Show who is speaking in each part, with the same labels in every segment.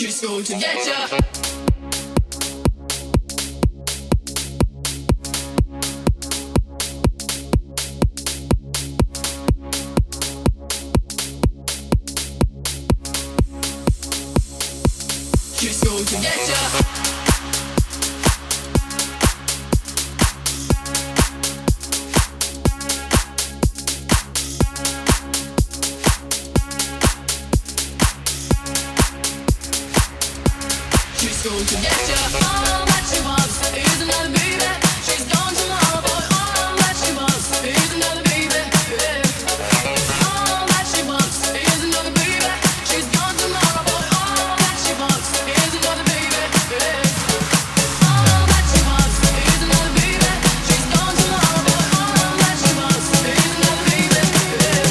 Speaker 1: She's going to get ya. She's going to get ya. She's going to get ya. All that she wants is another baby. She's gone tomorrow, boy. All that she wants is another baby. Yeah. All that she wants is another baby. She's gone tomorrow, boy. All that she wants is another baby. Yeah. All that she wants is another baby. She's gone tomorrow, boy. All that she wants is another baby. Yeah.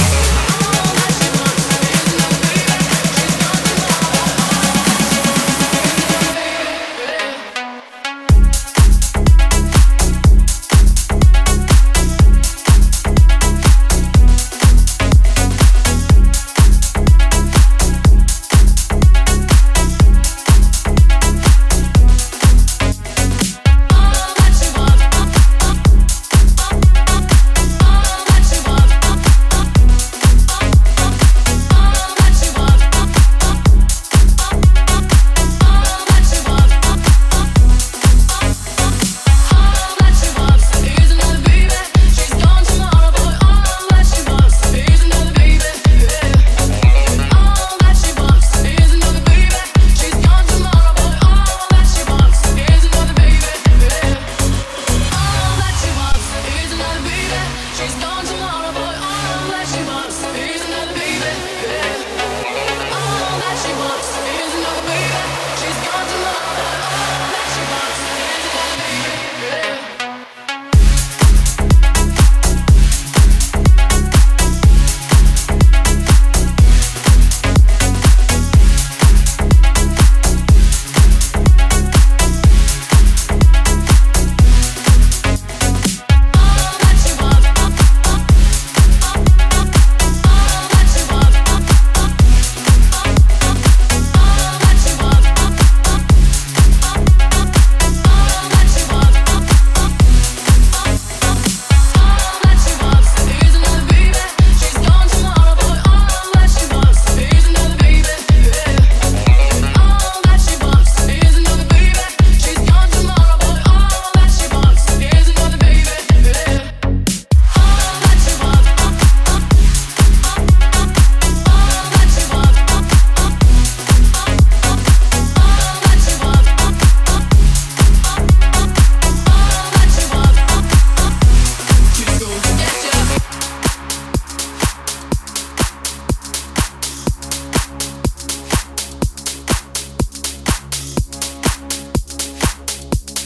Speaker 1: All that she wants is another baby. She's gone tomorrow, boy.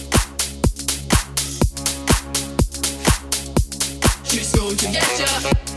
Speaker 1: She's going to get ya.